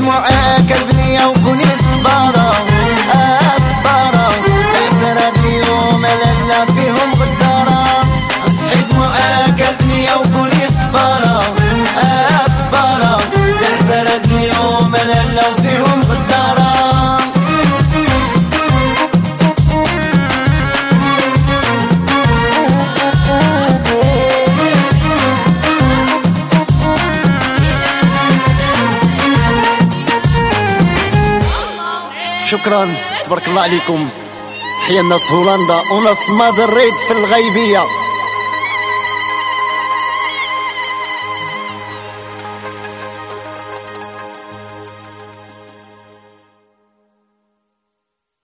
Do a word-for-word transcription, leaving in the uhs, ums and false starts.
دموعك البنية وكوني صبارة صبارة. العسرة اليوم لالا فيهم غدارة. امسحي دموعك البنية وكوني صبارة صبارة. العسرة اليوم لالا فيهم غدارة. شكرا تبارك الله عليكم. تحية الناس هولندا وناس مدريد في الغيبية.